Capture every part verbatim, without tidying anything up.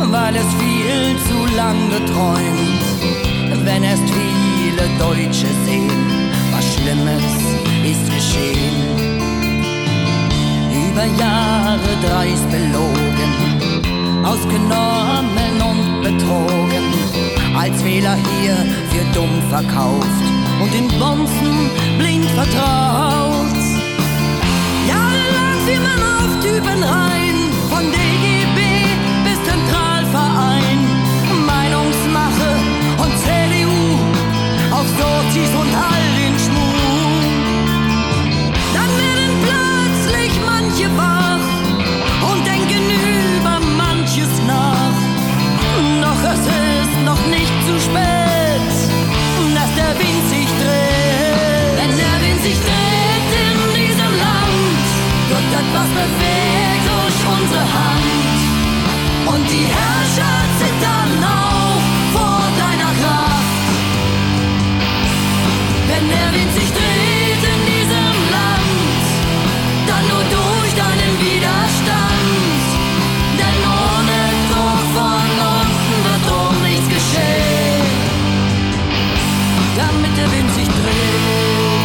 weil es viel zu lang geträumt. Wenn erst viele Deutsche sehen, was Schlimmes ist geschehen. Über Jahre dreist belogen, ausgenommen und betrogen, als Wähler hier für dumm verkauft und in Bonzen blind vertraut. Jahrelang fiel man auf Typen rein, von D G B bis Zentralverein, Meinungsmache und C D U, auf Sozis und all den Schmuh. Dann werden plötzlich manche wach und denken über manches nach. Doch es ist noch nicht zu spät, dass der Wind sich dreht. Wenn der Wind sich dreht in diesem Land, wird etwas bewegt durch unsere Hand. Und die Herrscher zittern auch vor deiner Kraft. Wenn der Wind sich dreht in diesem Land, dann nur durch deinen Widerstand. Denn ohne Druck von unten wird drum nichts geschehen, damit der Wind sich dreht.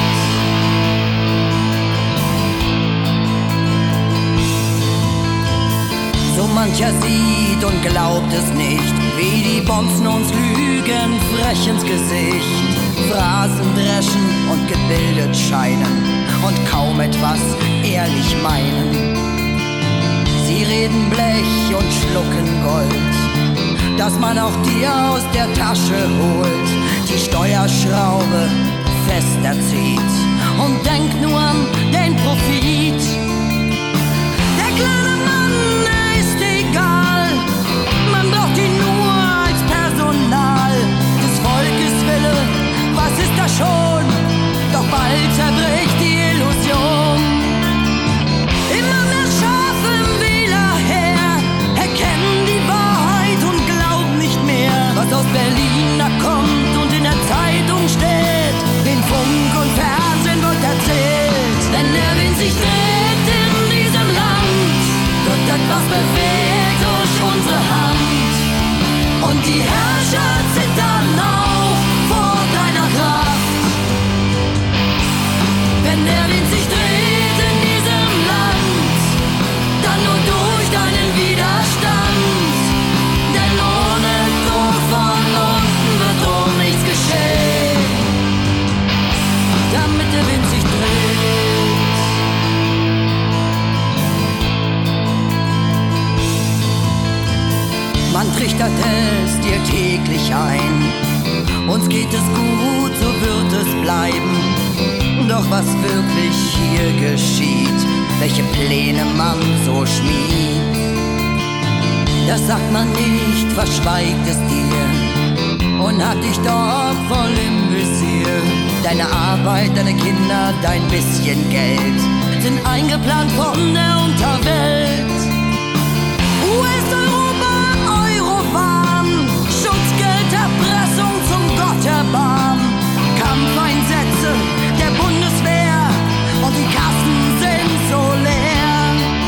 So mancher sieht und glaubt es nicht, wie die Bonzen uns lügen, frech ins Gesicht, Phrasen dreschen und gebildet scheinen und kaum etwas ehrlich meinen. Sie reden Blech und schlucken Gold, dass man auch dir aus der Tasche holt, die Steuerschraube fester zieht und denkt nur an den Profit. Der kleine Mann, er ist egal, man braucht ihn nur als Personal. Des Volkes Wille, was ist das schon? Doch bald zerbricht die Illusion. Immer mehr Schafe im Wählerheer erkennen die Wahrheit und glauben nicht mehr, was aus Berlin da kommt und in der Zeitung steht. In Funk und Fernsehen wird erzählt. Wenn der Wind sich dreht in diesem Land, wird etwas bewegt durch unsere Hand. Und die Herrscher zittern auch vor deiner Kraft. Wenn der Wind sich dreht in diesem Land, dann nur durch deinen Widerstand. Denn ohne Druck von unten wird drum nichts geschehen, damit der Wind sich dreht. Man trichtert es dir täglich ein, uns geht es gut, so wird es bleiben. Doch was wirklich hier geschieht, welche Pläne man so schmied, das sagt man nicht, verschweigt es dir und hat dich doch voll im Visier. Deine Arbeit, deine Kinder, dein bisschen Geld sind eingeplant von der Unterwelt. U S-Europa, Eurowahn, Schutzgeld, Erpressung, zum Gott erbarmen, Kampfeinsätze der Bundeswehr und die Kassen sind so leer.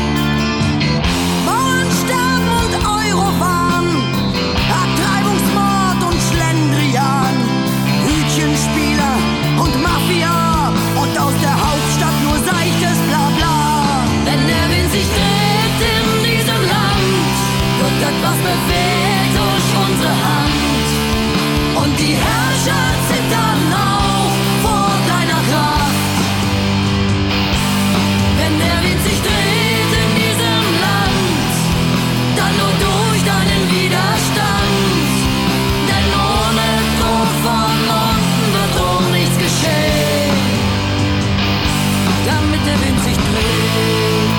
Bauern sterben und Eurowahn, Abtreibungsmord und Schlendrian, Hütchenspieler und Mafia und aus der Hauptstadt nur seichtes Blabla. Wenn der Wind sich dreht in diesem Land, wird etwas bewegt durch unsere Hand. Und die Herrscher zittern auch vor deiner Kraft. Wenn der Wind sich dreht in diesem Land, dann nur durch deinen Widerstand. Denn ohne Druck von unten wird drum nichts geschehen, damit der Wind sich dreht.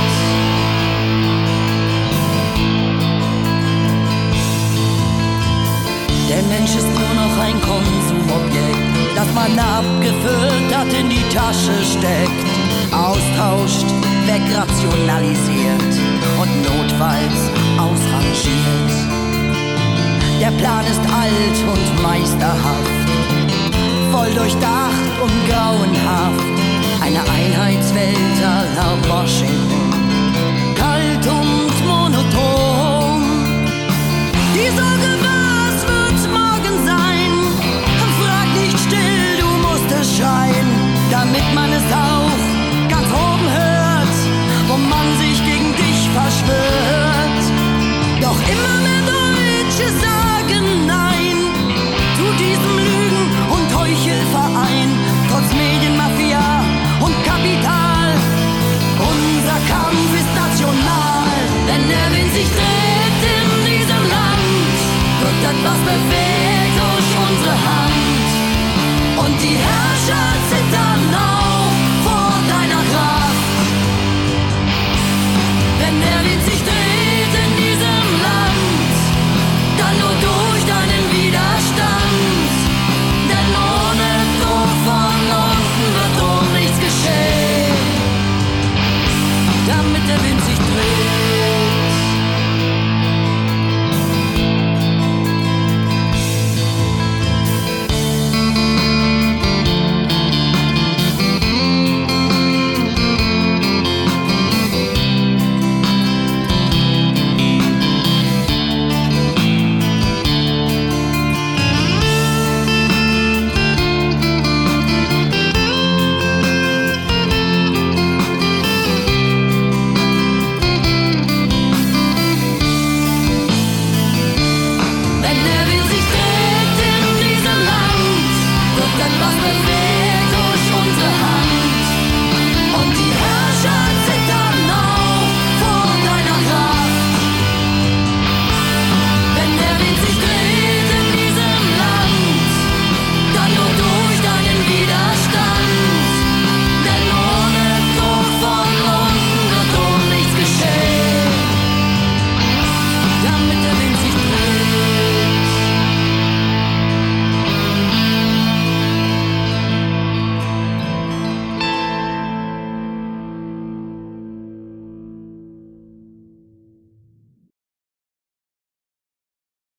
Der Mensch ist nur noch ein Konsumobjekt, das man abgefüttert in die Tasche steckt, austauscht, wegrationalisiert und notfalls ausrangiert. Der Plan ist alt und meisterhaft, voll durchdacht und grauenhaft, eine Einheitswelt à la Washington, kalt und monoton. sich dreht in diesem Land, wird etwas bewegt.